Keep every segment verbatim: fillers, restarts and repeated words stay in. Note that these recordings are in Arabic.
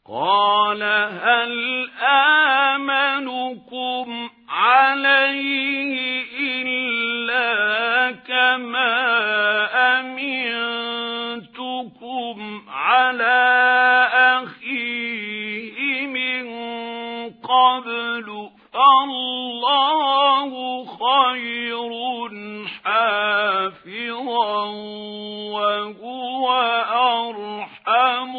قال هل آمنكم عليه إلا كما أمنتكم على أخيه من قبل فالله خير حافظا وهو أرحم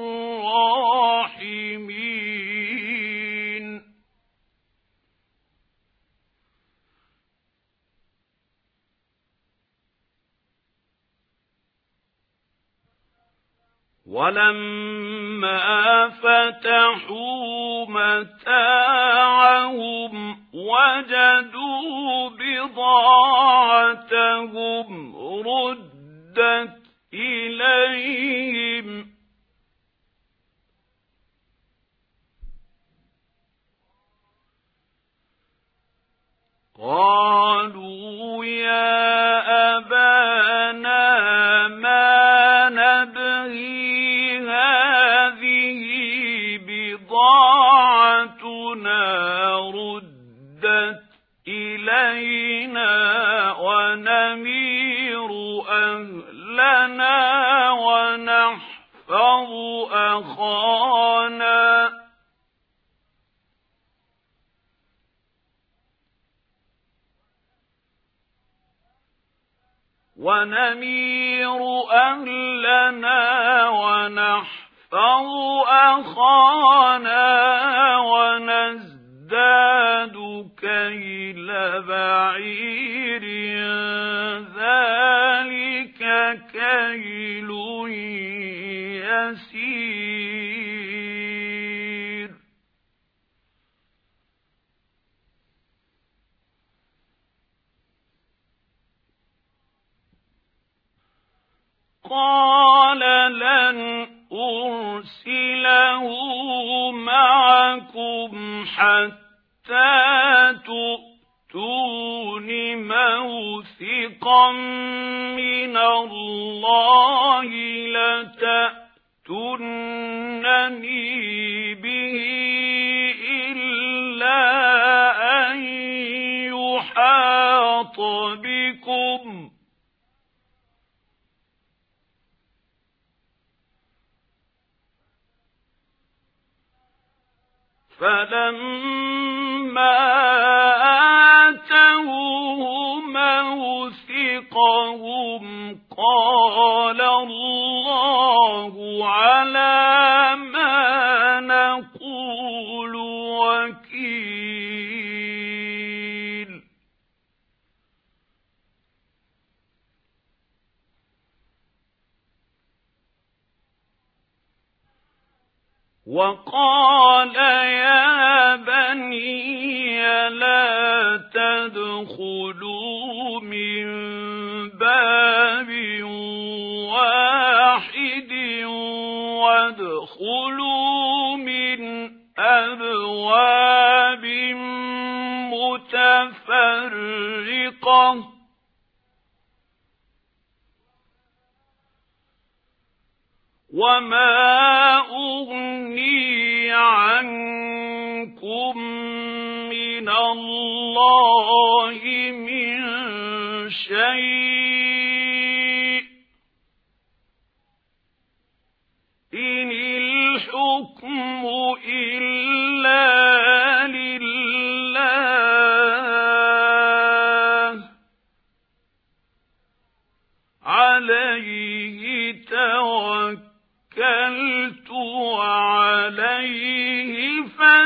الراحمين. ولما فتحوا متاعهم وجدوا بضاعتهم ردت إليهم قالوا يا أبانا ما نبغي هذه بضاعتنا ردت إلينا ونمير أهلنا ونحفظ أخانا ونمير أهلنا ونحفظ أخانا ونزداد كيل بعير ذلك كيل يسير. قال لن أرسله معكم حتى تؤتون موثقا من الله لتأتونني به إلا أن يحاط بكم فلما آتوه موثقهم قال الله على ما نقول وكيل. وقال يا بني لا تدخلوا من باب واحد وادخلوا من أبواب متفرقة وما أغني عنكم من الله من شيء إن الحكم إلا لله عليه توكلت وعليه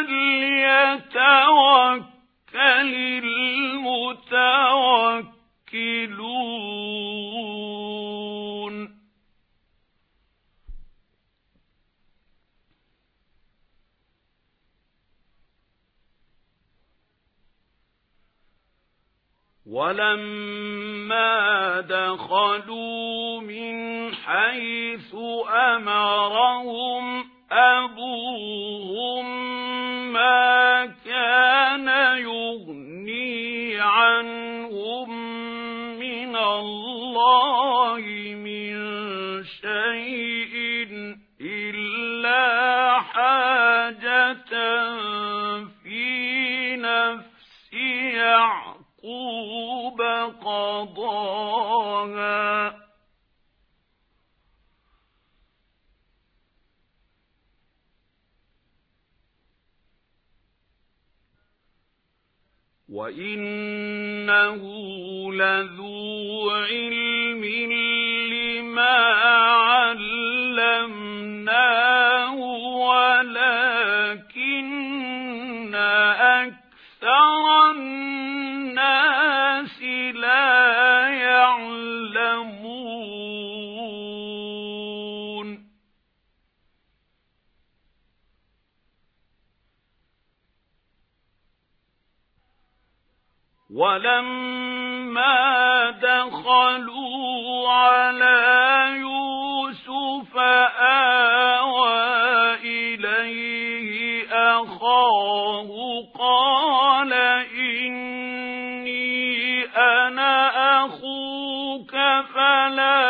فليتوكل المتوكلون. ولما دخلوا من حيث أمرهم أبوهم ما كان يغني عنهم من الله من شيء إلا حق وإنه لذو علم لما علمناه ولكن أكثر الناس لا يعلمون ولما دخلوا على يوسف آوى إليه أخاه قال إني أنا أخوك فلا